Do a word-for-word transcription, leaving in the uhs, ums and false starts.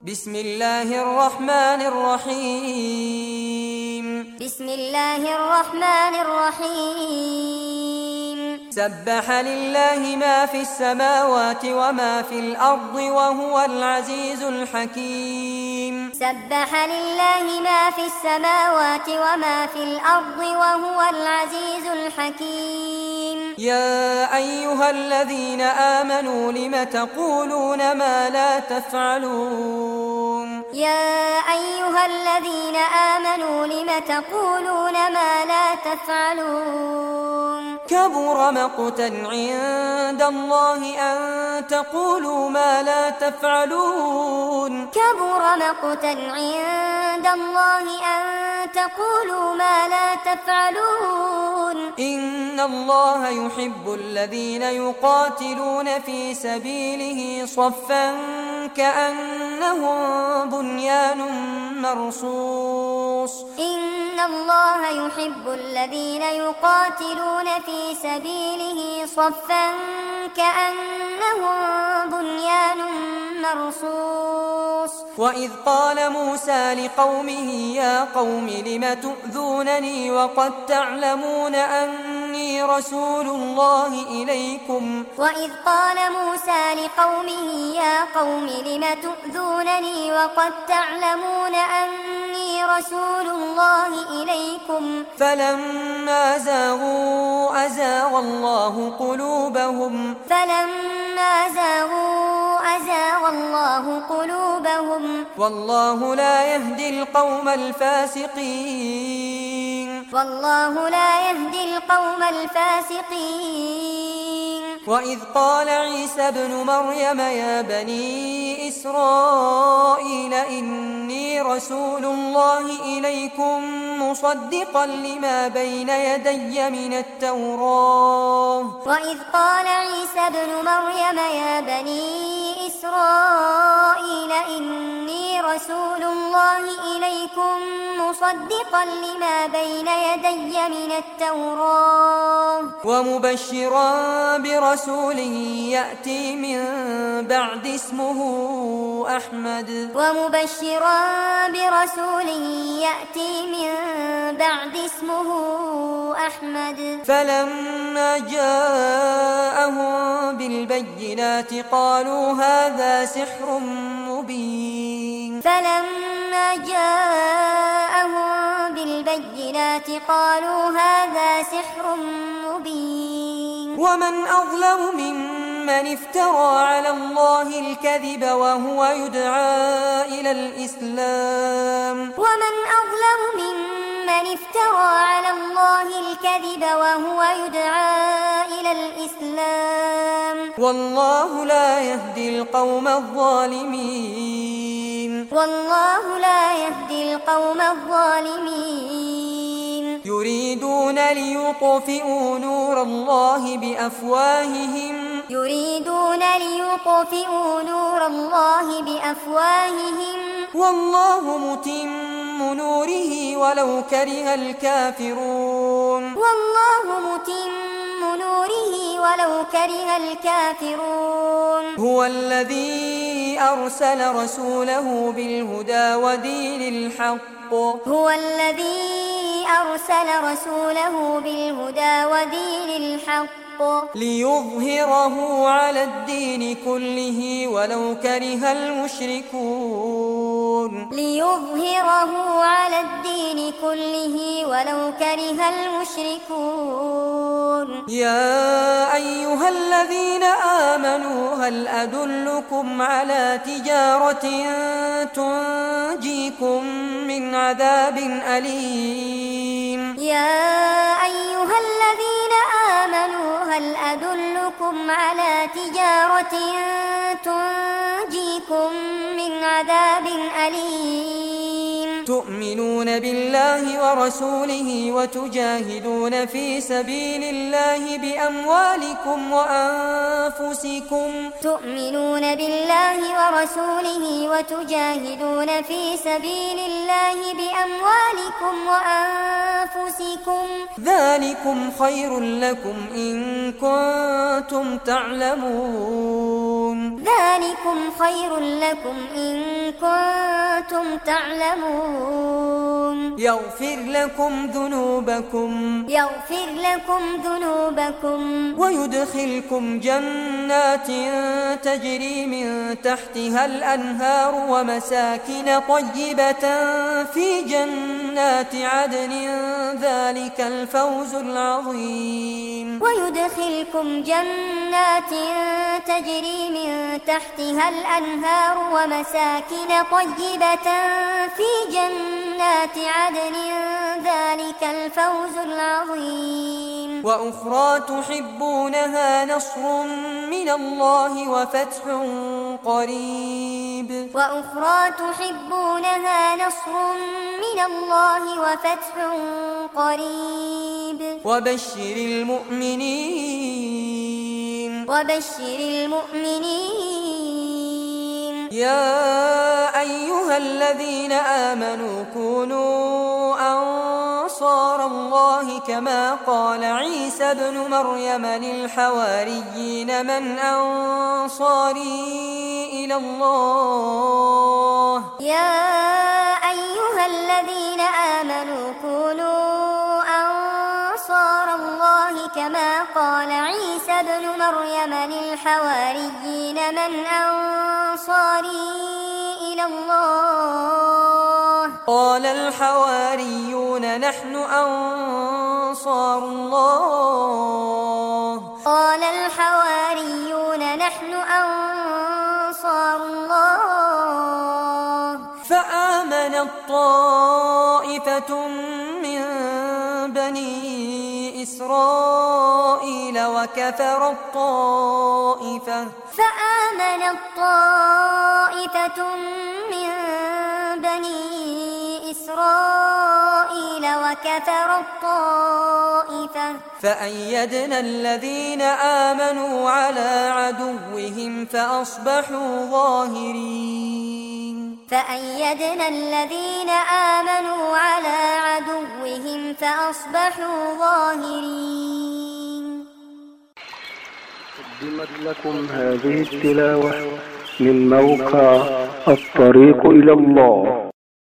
بسم الله الرحمن الرحيم بسم الله الرحمن الرحيم سبح لله ما في السماوات وما في الأرض وهو العزيز الحكيم سبح لله ما في السماوات وما في الأرض وهو العزيز الحكيم يا أيها الذين آمنوا لم تقولون ما لا تفعلون يا أيها الذين آمنوا لم تقولون ما لا تفعلون كبر مقتا عند الله أن تقولوا ما لا تفعلون كبر مقتا عند الله أن تقولوا ما لا تفعلون إن الله يحب الذين يقاتلون في سبيله صفا كأنهم بنيان مرصوص إن الله يحب الذين يقاتلون في سبيله صفا كأنهم بنيان مرصوص وإذ قال موسى لقومه يا قوم لم تؤذونني وقد تعلمون أني رسول الله إليكم وإذ قال موسى لقومه يا قوم لم تؤذونني وقد تعلمون أني رسول الله إليكم فلما زاغوا أزاغ الله قلوبهم فلما زاغوا أزاغ الله قلوبهم والله لا يهدي القوم الفاسقين والله لا يهدي القوم الفاسقين وإذ قال عيسى ابن مريم يا بني إسرائيل إني رسول الله إليكم مصدقا لما بين يدي من التوراة وإذ قال عيسى ابن مريم يا بني إسرائيل إني رسول الله إليكم مصدقا لما بين يدي من التوراة ومبشرا برسول يأتي من بعد اسمه أحمد ومبشرا برسول يأتي من بعد اسمه أحمد فلما جاءهم بالبينات قالوا هذا سحر مبين فلما جاءهم بالبينات قالوا هذا سحر مبين ومن أظلم ممن افترى على الله الكذب وهو يدعى إلى الإسلام ومن أظلم ممن افترى على الله الكذب وهو يدعى إلى الإسلام والله لا يهدي القوم الظالمين والله لا يهدي القوم الظالمين يريدون ليطفئوا نور الله بأفواههم يريدون ليطفئوا نور الله بأفواههم والله متم نوره ولو كره الكافرون والله متم نوره ولو كره الكافرون هو الذي أرسل رسوله بالهدى ودين الحق هو الذي أرسل رسوله بالهدى ودين الحق ليظهره على الدين كله ولو كره المشركون ليظهره على الدين كله ولو كره المشركون يا أيها الذين آمنوا هل أدلكم على تجارة تنجيكم من عذاب أليم يا أيها الذين آمنوا هل أدلكم على تجارة تنجيكم من عذاب أليم تؤمنون بالله ورسوله وتجاهدون في سبيل الله بأموالكم وأنفسكم تؤمنون بالله ورسوله وتجاهدون في سبيل الله بأموالكم وأنفسكم ذلكم خير لكم إن كنتم تعلمون ذلكم خير لكم إن كنتم وأنتم تعلمون يغفر لكم ذنوبكم يغفر لكم ذنوبكم ويدخلكم جنات تجري من تحتها الأنهار ومساكن طيبة في جنات عدن ذلك الفوز العظيم ويدخلكم جنات تجري من تحتها الأنهار ومساكن طيبة في جنات عدن ذلك الفوز العظيم وأخرى تحبونها نصر من الله وفتح قريب وأخرى تحبونها نصر من الله وفتح قريب وبشر المؤمنين وبشر المؤمنين يا أيها الذين آمنوا كونوا أنصار الله كما قال عيسى ابن مريم للحواريين من أنصاري إلى الله يا أيها الذين آمنوا كونوا أنصار الله كما قال عيسى ابن مريم للحواريين من أنصاري إلى الله قال الحواريون نحن أنصار الله قال الحواريون نحن أنصار الله فآمنت طائفة من بني إسرائيل وكفرت طائفة فآمنت طائفة من بني إسرائيل وكفرت طائفة فأيدنا الذين آمنوا على عدوهم فأصبحوا ظاهرين فأيدنا الذين آمنوا على عدوهم فأصبحوا ظاهرين. قدمت لكم هذه التلاوة من موقع الطريق إلى الله.